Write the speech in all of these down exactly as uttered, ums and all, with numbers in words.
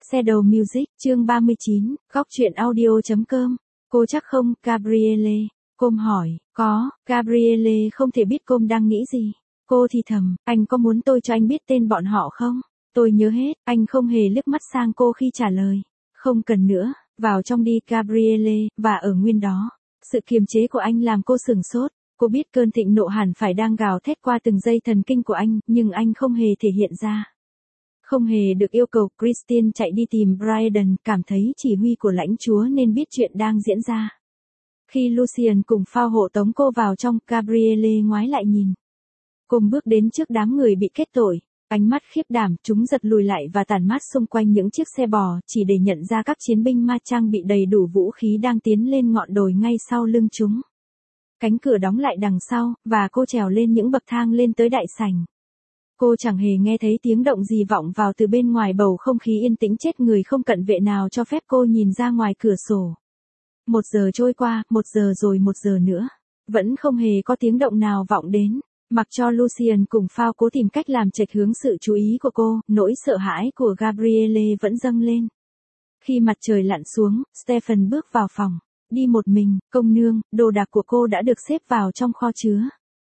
Shadow Music, chương ba mươi chín, góc truyện audio.com. Cô chắc không, Gabrielle? Cô hỏi, có, Gabrielle không thể biết cô đang nghĩ gì. Cô thì thầm, anh có muốn tôi cho anh biết tên bọn họ không? Tôi nhớ hết, anh không hề liếc mắt sang cô khi trả lời. Không cần nữa, vào trong đi Gabrielle, và ở nguyên đó. Sự kiềm chế của anh làm cô sửng sốt. Cô biết cơn thịnh nộ hẳn phải đang gào thét qua từng dây thần kinh của anh, nhưng anh không hề thể hiện ra. Không hề được yêu cầu, Christine chạy đi tìm Brydon, cảm thấy chỉ huy của lãnh chúa nên biết chuyện đang diễn ra. Khi Lucien cùng phao hộ tống cô vào trong, Gabrielle ngoái lại nhìn. Cô bước đến trước đám người bị kết tội, ánh mắt khiếp đảm, chúng giật lùi lại và tản mát xung quanh những chiếc xe bò, chỉ để nhận ra các chiến binh ma trang bị đầy đủ vũ khí đang tiến lên ngọn đồi ngay sau lưng chúng. Cánh cửa đóng lại đằng sau, và cô trèo lên những bậc thang lên tới đại sảnh. Cô chẳng hề nghe thấy tiếng động gì vọng vào từ bên ngoài, bầu không khí yên tĩnh chết người không cận vệ nào cho phép cô nhìn ra ngoài cửa sổ. Một giờ trôi qua, một giờ rồi một giờ nữa. Vẫn không hề có tiếng động nào vọng đến. Mặc cho Lucien cùng phao cố tìm cách làm chệch hướng sự chú ý của cô, nỗi sợ hãi của Gabrielle vẫn dâng lên. Khi mặt trời lặn xuống, Stephen bước vào phòng. Đi một mình, công nương, đồ đạc của cô đã được xếp vào trong kho chứa.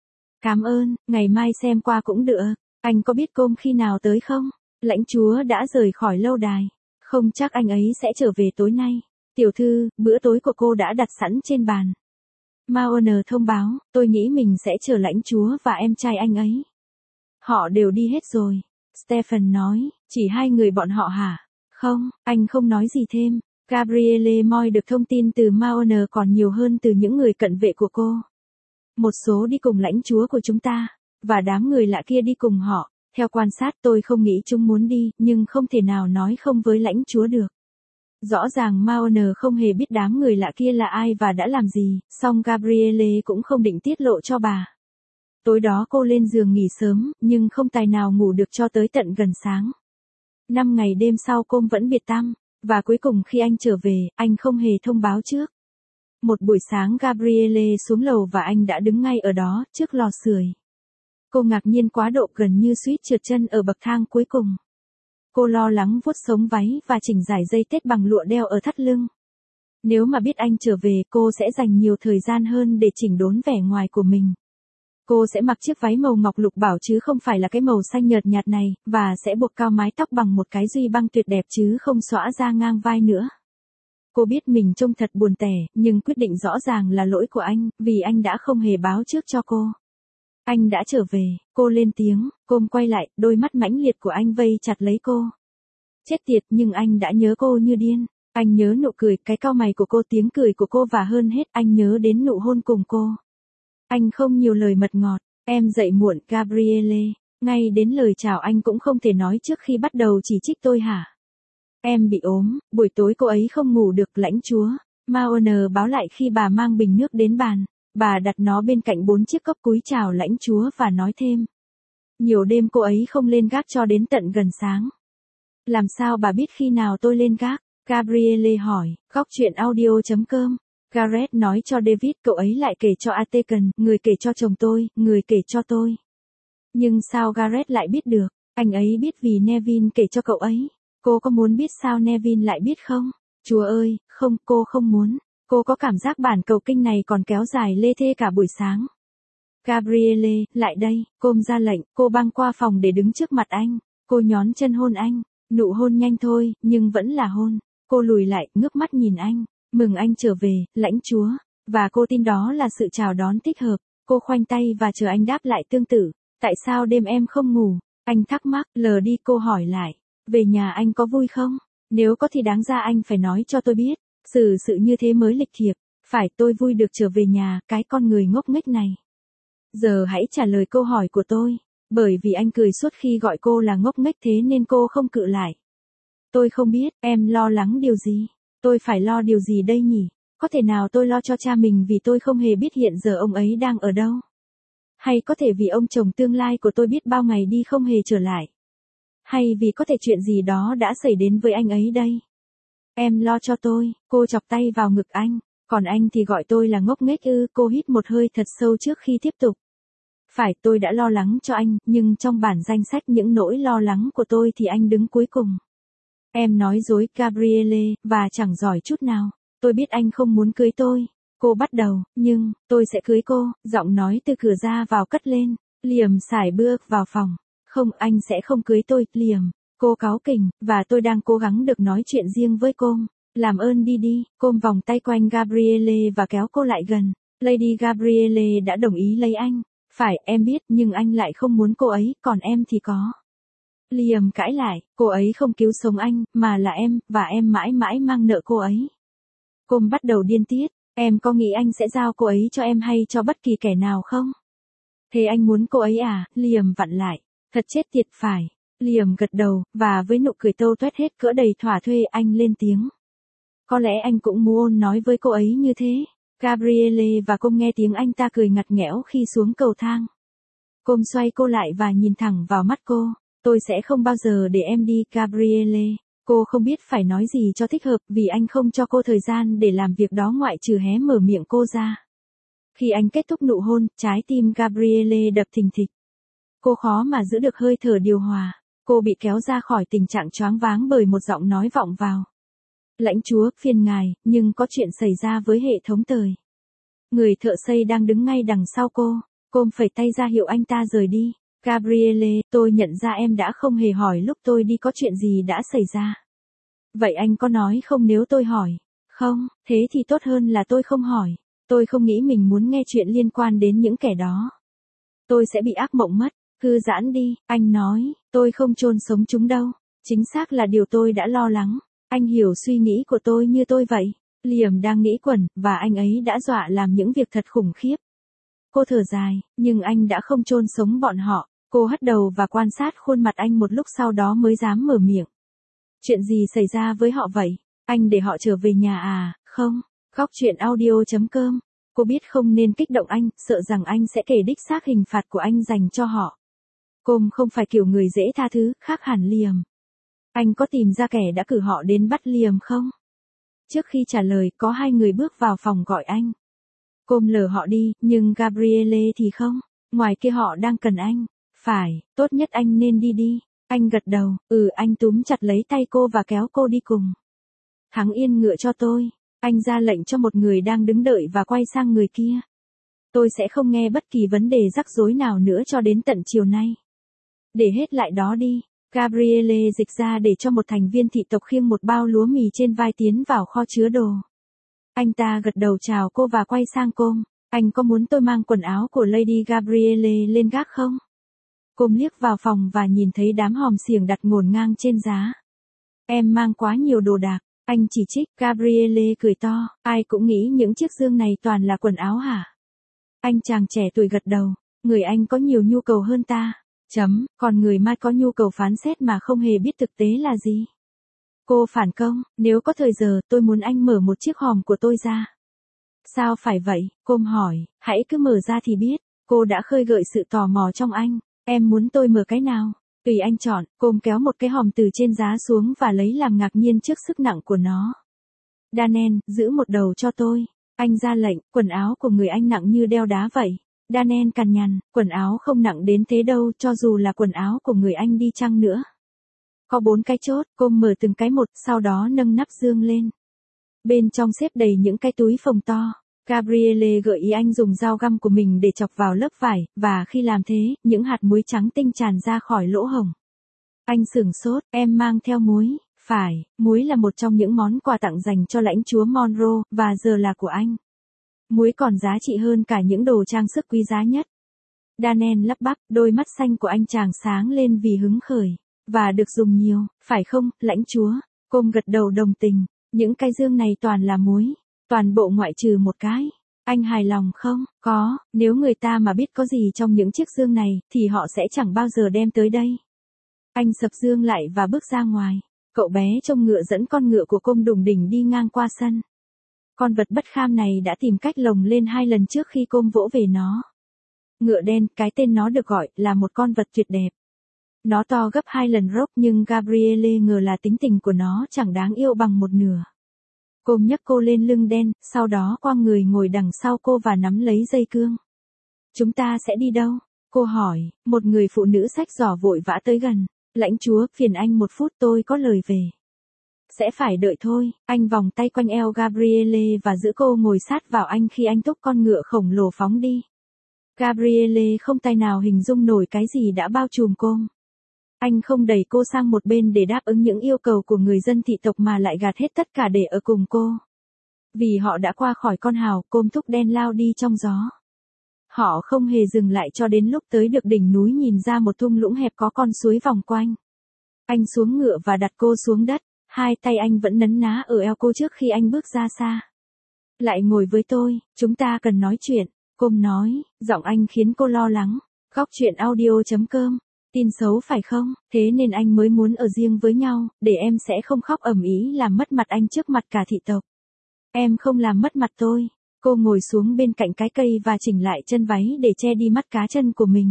Cảm ơn, ngày mai xem qua cũng được. Anh có biết cô khi nào tới không? Lãnh chúa đã rời khỏi lâu đài. Không chắc anh ấy sẽ trở về tối nay. Tiểu thư, bữa tối của cô đã đặt sẵn trên bàn. Maoner thông báo, tôi nghĩ mình sẽ chờ lãnh chúa và em trai anh ấy. Họ đều đi hết rồi. Stephen nói, chỉ hai người bọn họ hả? Không, anh không nói gì thêm. Gabrielle moi được thông tin từ Maoner còn nhiều hơn từ những người cận vệ của cô. Một số đi cùng lãnh chúa của chúng ta, và đám người lạ kia đi cùng họ. Theo quan sát tôi không nghĩ chúng muốn đi, nhưng không thể nào nói không với lãnh chúa được. Rõ ràng Maoner không hề biết đám người lạ kia là ai và đã làm gì, song Gabrielle cũng không định tiết lộ cho bà. Tối đó cô lên giường nghỉ sớm, nhưng không tài nào ngủ được cho tới tận gần sáng. Năm ngày đêm sau cô vẫn biệt tăm, và cuối cùng khi anh trở về, anh không hề thông báo trước. Một buổi sáng Gabrielle xuống lầu và anh đã đứng ngay ở đó, trước lò sưởi. Cô ngạc nhiên quá độ gần như suýt trượt chân ở bậc thang cuối cùng. Cô lo lắng vuốt sống váy và chỉnh giải dây tết bằng lụa đeo ở thắt lưng. Nếu mà biết anh trở về, cô sẽ dành nhiều thời gian hơn để chỉnh đốn vẻ ngoài của mình. Cô sẽ mặc chiếc váy màu ngọc lục bảo chứ không phải là cái màu xanh nhợt nhạt này, và sẽ buộc cao mái tóc bằng một cái duy băng tuyệt đẹp chứ không xõa ra ngang vai nữa. Cô biết mình trông thật buồn tẻ, nhưng quyết định rõ ràng là lỗi của anh, vì anh đã không hề báo trước cho cô. Anh đã trở về, cô lên tiếng, cô quay lại, đôi mắt mãnh liệt của anh vây chặt lấy cô. Chết tiệt, nhưng anh đã nhớ cô như điên. Anh nhớ nụ cười, cái cau mày của cô, tiếng cười của cô và hơn hết anh nhớ đến nụ hôn cùng cô. Anh không nhiều lời mật ngọt, em dậy muộn Gabrielle, ngay đến lời chào anh cũng không thể nói trước khi bắt đầu chỉ trích tôi hả? Em bị ốm, buổi tối cô ấy không ngủ được, lãnh chúa. Maoner báo lại khi bà mang bình nước đến bàn. Bà đặt nó bên cạnh bốn chiếc cốc, cúi chào lãnh chúa và nói thêm. Nhiều đêm cô ấy không lên gác cho đến tận gần sáng. Làm sao bà biết khi nào tôi lên gác? Gabrielle hỏi, góc truyện audio.com. Gareth nói cho David, cậu ấy lại kể cho Atecan, người kể cho chồng tôi, người kể cho tôi. Nhưng sao Gareth lại biết được? Anh ấy biết vì Neville kể cho cậu ấy. Cô có muốn biết sao Neville lại biết không? Chúa ơi, không, cô không muốn. Cô có cảm giác bản cầu kinh này còn kéo dài lê thê cả buổi sáng. Gabrielle, lại đây, cô ra lệnh, cô băng qua phòng để đứng trước mặt anh. Cô nhón chân hôn anh, nụ hôn nhanh thôi, nhưng vẫn là hôn. Cô lùi lại, ngước mắt nhìn anh, mừng anh trở về, lãnh chúa. Và cô tin đó là sự chào đón thích hợp. Cô khoanh tay và chờ anh đáp lại tương tự. Tại sao đêm em không ngủ? Anh thắc mắc, lờ đi cô hỏi lại. Về nhà anh có vui không? Nếu có thì đáng ra anh phải nói cho tôi biết. Xử sự như thế mới lịch thiệp. Phải, tôi vui được trở về nhà, cái con người ngốc nghếch này. Giờ hãy trả lời câu hỏi của tôi. Bởi vì anh cười suốt khi gọi cô là ngốc nghếch thế nên cô không cự lại. Tôi không biết, em lo lắng điều gì? Tôi phải lo điều gì đây nhỉ? Có thể nào tôi lo cho cha mình vì tôi không hề biết hiện giờ ông ấy đang ở đâu? Hay có thể vì ông chồng tương lai của tôi biết bao ngày đi không hề trở lại? Hay vì có thể chuyện gì đó đã xảy đến với anh ấy đây? Em lo cho tôi, cô chọc tay vào ngực anh, còn anh thì gọi tôi là ngốc nghếch ư? Cô hít một hơi thật sâu trước khi tiếp tục. Phải, tôi đã lo lắng cho anh, nhưng trong bản danh sách những nỗi lo lắng của tôi thì anh đứng cuối cùng. Em nói dối Gabrielle, và chẳng giỏi chút nào. Tôi biết anh không muốn cưới tôi. Cô bắt đầu, nhưng, tôi sẽ cưới cô, giọng nói từ cửa ra vào cất lên. Liam sải bước vào phòng. Không, anh sẽ không cưới tôi, Liam. Cô cáu kỉnh, và tôi đang cố gắng được nói chuyện riêng với cô. Làm ơn đi đi, cô vòng tay quanh Gabrielle và kéo cô lại gần. Lady Gabrielle đã đồng ý lấy anh. Phải, em biết, nhưng anh lại không muốn cô ấy, còn em thì có. Liam cãi lại, cô ấy không cứu sống anh, mà là em, và em mãi mãi mang nợ cô ấy. Cô bắt đầu điên tiết, em có nghĩ anh sẽ giao cô ấy cho em hay cho bất kỳ kẻ nào không? Thế anh muốn cô ấy à? Liam vặn lại, thật chết tiệt phải. Liam gật đầu, và với nụ cười tâu tuét hết cỡ đầy thỏa thuê anh lên tiếng. Có lẽ anh cũng muốn nói với cô ấy như thế. Gabrielle và cô nghe tiếng anh ta cười ngặt nghẽo khi xuống cầu thang. Cô xoay cô lại và nhìn thẳng vào mắt cô. Tôi sẽ không bao giờ để em đi, Gabrielle. Cô không biết phải nói gì cho thích hợp vì anh không cho cô thời gian để làm việc đó ngoại trừ hé mở miệng cô ra. Khi anh kết thúc nụ hôn, trái tim Gabrielle đập thình thịch. Cô khó mà giữ được hơi thở điều hòa. Cô bị kéo ra khỏi tình trạng choáng váng bởi một giọng nói vọng vào. Lãnh chúa, phiền ngài, nhưng có chuyện xảy ra với hệ thống tời. Người thợ xây đang đứng ngay đằng sau cô. Cô phẩy tay ra hiệu anh ta rời đi. Gabrielle, tôi nhận ra em đã không hề hỏi lúc tôi đi có chuyện gì đã xảy ra. Vậy anh có nói không nếu tôi hỏi? Không, thế thì tốt hơn là tôi không hỏi. Tôi không nghĩ mình muốn nghe chuyện liên quan đến những kẻ đó. Tôi sẽ bị ác mộng mất. Thư giãn đi, anh nói, tôi không chôn sống chúng đâu. Chính xác là điều tôi đã lo lắng. Anh hiểu suy nghĩ của tôi như tôi vậy. Liam đang nghĩ quẩn, và anh ấy đã dọa làm những việc thật khủng khiếp. Cô thở dài, nhưng anh đã không chôn sống bọn họ. Cô hất đầu và quan sát khuôn mặt anh một lúc sau đó mới dám mở miệng. Chuyện gì xảy ra với họ vậy? Anh để họ trở về nhà à? Không. Góc truyện audio chấm com. Cô biết không nên kích động anh, sợ rằng anh sẽ kể đích xác hình phạt của anh dành cho họ. Cô không phải kiểu người dễ tha thứ, khác hẳn Liam. Anh có tìm ra kẻ đã cử họ đến bắt Liam không? Trước khi trả lời, có hai người bước vào phòng gọi anh. Cô lờ họ đi, nhưng Gabrielle thì không. Ngoài kia họ đang cần anh. Phải, tốt nhất anh nên đi đi. Anh gật đầu, ừ anh túm chặt lấy tay cô và kéo cô đi cùng. Thắng yên ngựa cho tôi. Anh ra lệnh cho một người đang đứng đợi và quay sang người kia. Tôi sẽ không nghe bất kỳ vấn đề rắc rối nào nữa cho đến tận chiều nay. Để hết lại đó đi. Gabrielle dịch ra để cho một thành viên thị tộc khiêng một bao lúa mì trên vai tiến vào kho chứa đồ. Anh ta gật đầu chào cô và quay sang cô. Anh có muốn tôi mang quần áo của Lady Gabrielle lên gác không? Cô liếc vào phòng và nhìn thấy đám hòm xiềng đặt ngổn ngang trên giá. Em mang quá nhiều đồ đạc. Anh chỉ trích. Gabrielle cười to. Ai cũng nghĩ những chiếc dương này toàn là quần áo hả? Anh chàng trẻ tuổi gật đầu. Người anh có nhiều nhu cầu hơn ta. Chấm, còn người Mai có nhu cầu phán xét mà không hề biết thực tế là gì. Cô phản công, nếu có thời giờ, tôi muốn anh mở một chiếc hòm của tôi ra. Sao phải vậy? Cô hỏi, hãy cứ mở ra thì biết. Cô đã khơi gợi sự tò mò trong anh. Em muốn tôi mở cái nào? Tùy anh chọn. Cô kéo một cái hòm từ trên giá xuống và lấy làm ngạc nhiên trước sức nặng của nó. Daniel, giữ một đầu cho tôi. Anh ra lệnh, quần áo của người anh nặng như đeo đá vậy. Daniel cằn nhằn, quần áo không nặng đến thế đâu cho dù là quần áo của người anh đi chăng nữa. Có bốn cái chốt, cô mở từng cái một, sau đó nâng nắp dương lên. Bên trong xếp đầy những cái túi phồng to. Gabrielle gợi ý anh dùng dao găm của mình để chọc vào lớp vải, và khi làm thế, những hạt muối trắng tinh tràn ra khỏi lỗ hổng. Anh sửng sốt, em mang theo muối. Phải, muối là một trong những món quà tặng dành cho lãnh chúa Monroe, và giờ là của anh. Muối còn giá trị hơn cả những đồ trang sức quý giá nhất. Daniel lắp bắp, đôi mắt xanh của anh chàng sáng lên vì hứng khởi. Và được dùng nhiều, phải không, lãnh chúa? Cô gật đầu đồng tình. Những cái dương này toàn là muối. Toàn bộ ngoại trừ một cái. Anh hài lòng không? Có, nếu người ta mà biết có gì trong những chiếc dương này, thì họ sẽ chẳng bao giờ đem tới đây. Anh sập dương lại và bước ra ngoài. Cậu bé trông ngựa dẫn con ngựa của cô đùng đỉnh đi ngang qua sân. Con vật bất kham này đã tìm cách lồng lên hai lần trước khi cô vỗ về nó. Ngựa đen, cái tên nó được gọi, là một con vật tuyệt đẹp. Nó to gấp hai lần Rock nhưng Gabrielle ngờ là tính tình của nó chẳng đáng yêu bằng một nửa. Cô nhấc cô lên lưng đen, sau đó quăng người ngồi đằng sau cô và nắm lấy dây cương. Chúng ta sẽ đi đâu? Cô hỏi, một người phụ nữ xách giỏ vội vã tới gần. Lãnh chúa, phiền anh một phút tôi có lời về. Sẽ phải đợi thôi. Anh vòng tay quanh eo Gabrielle và giữ cô ngồi sát vào anh khi anh thúc con ngựa khổng lồ phóng đi. Gabrielle không tài nào hình dung nổi cái gì đã bao trùm cô. Anh không đẩy cô sang một bên để đáp ứng những yêu cầu của người dân thị tộc mà lại gạt hết tất cả để ở cùng cô. Vì họ đã qua khỏi con hào, côm thúc đen lao đi trong gió. Họ không hề dừng lại cho đến lúc tới được đỉnh núi nhìn ra một thung lũng hẹp có con suối vòng quanh. Anh xuống ngựa và đặt cô xuống đất, hai tay anh vẫn nấn ná ở eo cô trước khi anh bước ra xa. Lại ngồi với tôi, chúng ta cần nói chuyện, Côm nói, giọng anh khiến cô lo lắng. Góc chuyện audio chấm com. Tin xấu phải không, thế nên anh mới muốn ở riêng với nhau, để em sẽ không khóc ầm ĩ làm mất mặt anh trước mặt cả thị tộc. Em không làm mất mặt tôi. Cô ngồi xuống bên cạnh cái cây và chỉnh lại chân váy để che đi mắt cá chân của mình.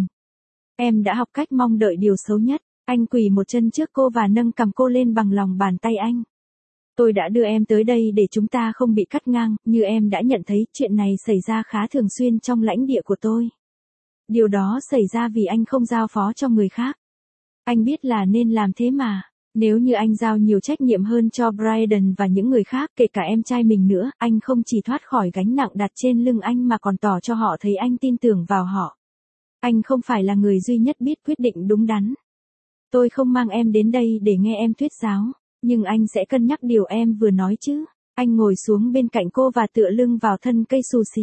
Em đã học cách mong đợi điều xấu nhất. Anh quỳ một chân trước cô và nâng cầm cô lên bằng lòng bàn tay anh. Tôi đã đưa em tới đây để chúng ta không bị cắt ngang, như em đã nhận thấy chuyện này xảy ra khá thường xuyên trong lãnh địa của tôi. Điều đó xảy ra vì anh không giao phó cho người khác. Anh biết là nên làm thế mà. Nếu như anh giao nhiều trách nhiệm hơn cho Brandon và những người khác, kể cả em trai mình nữa, anh không chỉ thoát khỏi gánh nặng đặt trên lưng anh mà còn tỏ cho họ thấy anh tin tưởng vào họ. Anh không phải là người duy nhất biết quyết định đúng đắn. Tôi không mang em đến đây để nghe em thuyết giáo, nhưng anh sẽ cân nhắc điều em vừa nói chứ. Anh ngồi xuống bên cạnh cô và tựa lưng vào thân cây xù xì.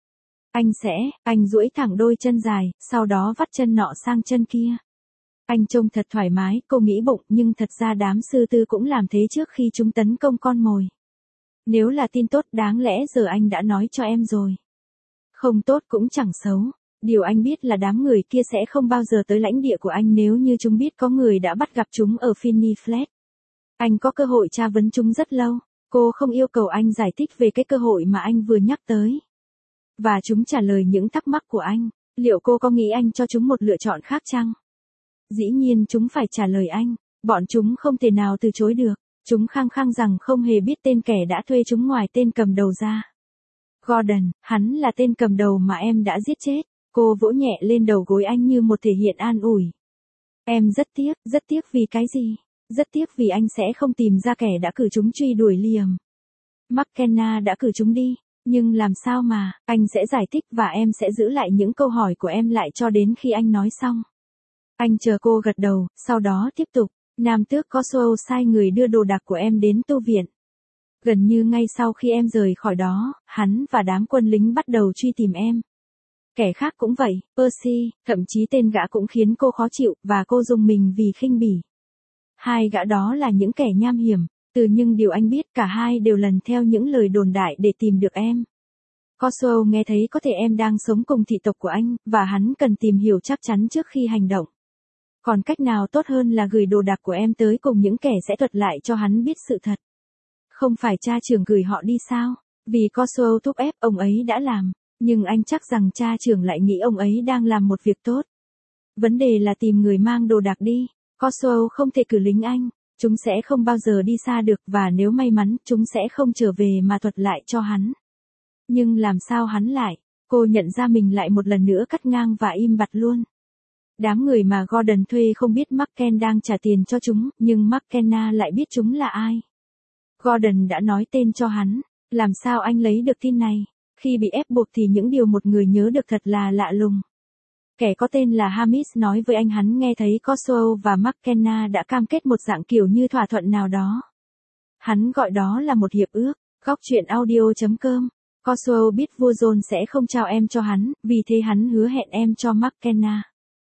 Anh sẽ, anh duỗi thẳng đôi chân dài, sau đó vắt chân nọ sang chân kia. Anh trông thật thoải mái, cô nghĩ bụng, nhưng thật ra đám sư tư cũng làm thế trước khi chúng tấn công con mồi. Nếu là tin tốt đáng lẽ giờ anh đã nói cho em rồi. Không tốt cũng chẳng xấu. Điều anh biết là đám người kia sẽ không bao giờ tới lãnh địa của anh nếu như chúng biết có người đã bắt gặp chúng ở Finney Flat. Anh có cơ hội tra vấn chúng rất lâu. Cô không yêu cầu anh giải thích về cái cơ hội mà anh vừa nhắc tới. Và chúng trả lời những thắc mắc của anh. Liệu cô có nghĩ anh cho chúng một lựa chọn khác chăng? Dĩ nhiên chúng phải trả lời anh. Bọn chúng không thể nào từ chối được. Chúng khăng khăng rằng không hề biết tên kẻ đã thuê chúng ngoài tên cầm đầu ra. Gordon, hắn là tên cầm đầu mà em đã giết chết. Cô vỗ nhẹ lên đầu gối anh như một thể hiện an ủi. Em rất tiếc, rất tiếc vì cái gì? Rất tiếc vì anh sẽ không tìm ra kẻ đã cử chúng truy đuổi Liam. McKenna đã cử chúng đi. Nhưng làm sao mà, anh sẽ giải thích và em sẽ giữ lại những câu hỏi của em lại cho đến khi anh nói xong. Anh chờ cô gật đầu, sau đó tiếp tục. Nam tước Coswell sai người đưa đồ đạc của em đến tu viện. Gần như ngay sau khi em rời khỏi đó, hắn và đám quân lính bắt đầu truy tìm em. Kẻ khác cũng vậy, Percy, thậm chí tên gã cũng khiến cô khó chịu, và cô dùng mình vì khinh bỉ. Hai gã đó là những kẻ nham hiểm, từ nhưng điều anh biết cả hai đều lần theo những lời đồn đại để tìm được em. Coswell nghe thấy có thể em đang sống cùng thị tộc của anh, và hắn cần tìm hiểu chắc chắn trước khi hành động. Còn cách nào tốt hơn là gửi đồ đạc của em tới cùng những kẻ sẽ thuật lại cho hắn biết sự thật. Không phải cha trưởng gửi họ đi sao? Vì Coswell thúc ép ông ấy đã làm. Nhưng anh chắc rằng cha trưởng lại nghĩ ông ấy đang làm một việc tốt. Vấn đề là tìm người mang đồ đạc đi. Coswell không thể cử lính Anh. Chúng sẽ không bao giờ đi xa được và nếu may mắn chúng sẽ không trở về mà thuật lại cho hắn. Nhưng làm sao hắn lại? Cô nhận ra mình lại một lần nữa cắt ngang và im bặt luôn. Đám người mà Gordon thuê không biết McKen đang trả tiền cho chúng, nhưng McKenna lại biết chúng là ai. Gordon đã nói tên cho hắn. Làm sao anh lấy được tin này? Khi bị ép buộc thì những điều một người nhớ được thật là lạ lùng. Kẻ có tên là Hamish nói với anh hắn nghe thấy Coswell và McKenna đã cam kết một dạng kiểu như thỏa thuận nào đó. Hắn gọi đó là một hiệp ước. Góc chuyện audio chấm com. Coswell biết vua John sẽ không trao em cho hắn, vì thế hắn hứa hẹn em cho McKenna.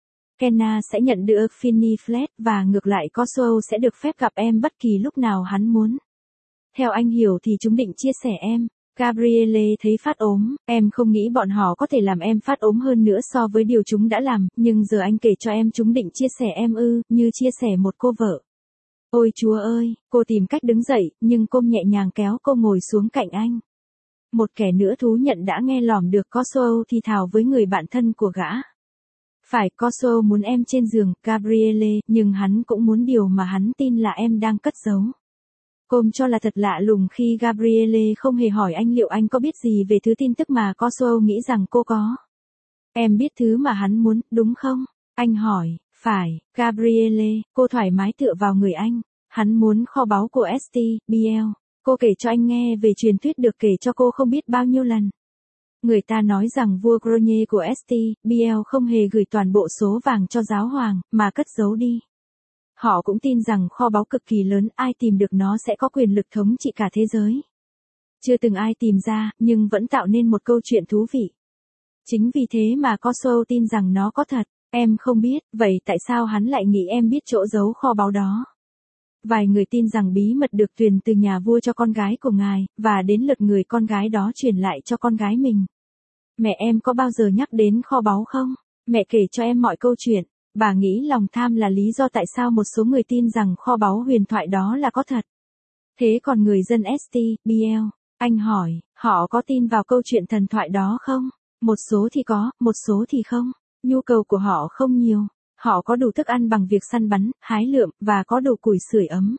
Kenna sẽ nhận được Finney Flat và ngược lại Coswell sẽ được phép gặp em bất kỳ lúc nào hắn muốn. Theo anh hiểu thì chúng định chia sẻ em. Gabrielle thấy phát ốm, em không nghĩ bọn họ có thể làm em phát ốm hơn nữa so với điều chúng đã làm, nhưng giờ anh kể cho em chúng định chia sẻ em ư, như chia sẻ một cô vợ. Ôi Chúa ơi, cô tìm cách đứng dậy, nhưng cô nhẹ nhàng kéo cô ngồi xuống cạnh anh. Một kẻ nữa thú nhận đã nghe lỏm được Coswell thì thào với người bạn thân của gã. Phải, Coswell muốn em trên giường, Gabrielle, nhưng hắn cũng muốn điều mà hắn tin là em đang cất giấu. Côm cho là thật lạ lùng khi Gabrielle không hề hỏi anh liệu anh có biết gì về thứ tin tức mà Coswell nghĩ rằng cô có. Em biết thứ mà hắn muốn, đúng không? Anh hỏi, phải, Gabrielle, cô thoải mái tựa vào người anh. Hắn muốn kho báu của ét tê, bê lờ. Cô kể cho anh nghe về truyền thuyết được kể cho cô không biết bao nhiêu lần. Người ta nói rằng vua Gronier của ét tê, bê lờ không hề gửi toàn bộ số vàng cho giáo hoàng, mà cất giấu đi. Họ cũng tin rằng kho báu cực kỳ lớn, ai tìm được nó sẽ có quyền lực thống trị cả thế giới. Chưa từng ai tìm ra, nhưng vẫn tạo nên một câu chuyện thú vị. Chính vì thế mà Coswell tin rằng nó có thật. Em không biết, vậy tại sao hắn lại nghĩ em biết chỗ giấu kho báu đó? Vài người tin rằng bí mật được truyền từ nhà vua cho con gái của ngài, và đến lượt người con gái đó truyền lại cho con gái mình. Mẹ em có bao giờ nhắc đến kho báu không? Mẹ kể cho em mọi câu chuyện. Bà nghĩ lòng tham là lý do tại sao một số người tin rằng kho báu huyền thoại đó là có thật. Thế còn người dân ét tê, bê lờ, anh hỏi, họ có tin vào câu chuyện thần thoại đó không? Một số thì có, một số thì không. Nhu cầu của họ không nhiều. Họ có đủ thức ăn bằng việc săn bắn, hái lượm, và có đủ củi sưởi ấm.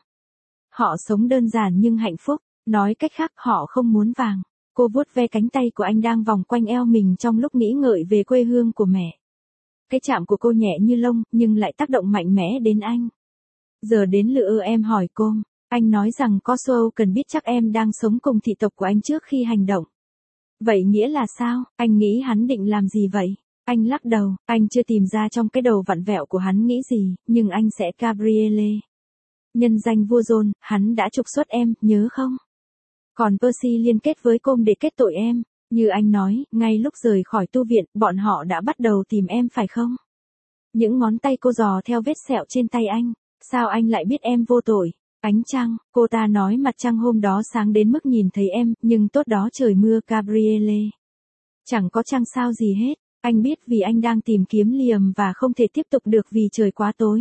Họ sống đơn giản nhưng hạnh phúc. Nói cách khác, họ không muốn vàng. Cô vuốt ve cánh tay của anh đang vòng quanh eo mình trong lúc nghĩ ngợi về quê hương của mẹ. Cái chạm của cô nhẹ như lông, nhưng lại tác động mạnh mẽ đến anh. Giờ đến lượt em hỏi cô. Anh nói rằng Coswell cần biết chắc em đang sống cùng thị tộc của anh trước khi hành động. Vậy nghĩa là sao? Anh nghĩ hắn định làm gì vậy? Anh lắc đầu, anh chưa tìm ra trong cái đầu vặn vẹo của hắn nghĩ gì, nhưng anh sẽ Gabrielle. Nhân danh vua John, hắn đã trục xuất em, nhớ không? Còn Percy liên kết với Com để kết tội em. Như anh nói, ngay lúc rời khỏi tu viện, bọn họ đã bắt đầu tìm em phải không? Những ngón tay cô dò theo vết sẹo trên tay anh. Sao anh lại biết em vô tội? Ánh trăng, cô ta nói mặt trăng hôm đó sáng đến mức nhìn thấy em, nhưng tốt đó trời mưa Gabrielle. Chẳng có trăng sao gì hết. Anh biết vì anh đang tìm kiếm Liam và không thể tiếp tục được vì trời quá tối.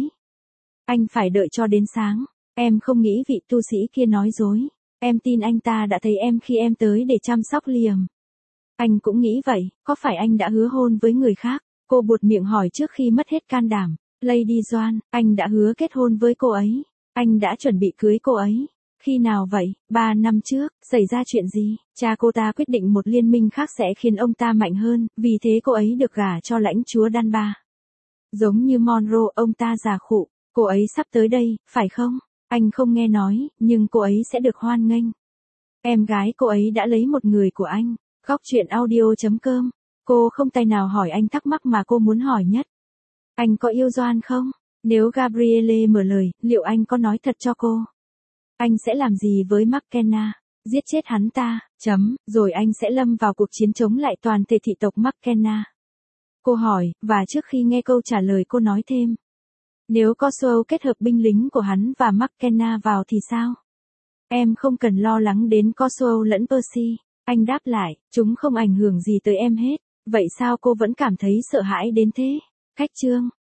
Anh phải đợi cho đến sáng. Em không nghĩ vị tu sĩ kia nói dối. Em tin anh ta đã thấy em khi em tới để chăm sóc Liam. Anh cũng nghĩ vậy, có phải anh đã hứa hôn với người khác? Cô buột miệng hỏi trước khi mất hết can đảm. Lady Joan, anh đã hứa kết hôn với cô ấy. Anh đã chuẩn bị cưới cô ấy. Khi nào vậy? Ba năm trước, xảy ra chuyện gì? Cha cô ta quyết định một liên minh khác sẽ khiến ông ta mạnh hơn, vì thế cô ấy được gả cho lãnh chúa Danba. Giống như Monroe, ông ta già khụ. Cô ấy sắp tới đây, phải không? Anh không nghe nói, nhưng cô ấy sẽ được hoan nghênh. Em gái cô ấy đã lấy một người của anh. Góc truyện audio chấm com. Cô không tài nào hỏi anh thắc mắc mà cô muốn hỏi nhất. Anh có yêu Joan không? Nếu Gabrielle mở lời, liệu anh có nói thật cho cô? Anh sẽ làm gì với McKenna? Giết chết hắn ta, chấm, rồi anh sẽ lâm vào cuộc chiến chống lại toàn thể thị tộc McKenna. Cô hỏi, và trước khi nghe câu trả lời cô nói thêm. Nếu Coswell kết hợp binh lính của hắn và McKenna vào thì sao? Em không cần lo lắng đến Coswell lẫn Percy. Anh đáp lại, chúng không ảnh hưởng gì tới em hết. Vậy sao cô vẫn cảm thấy sợ hãi đến thế? Khách chương.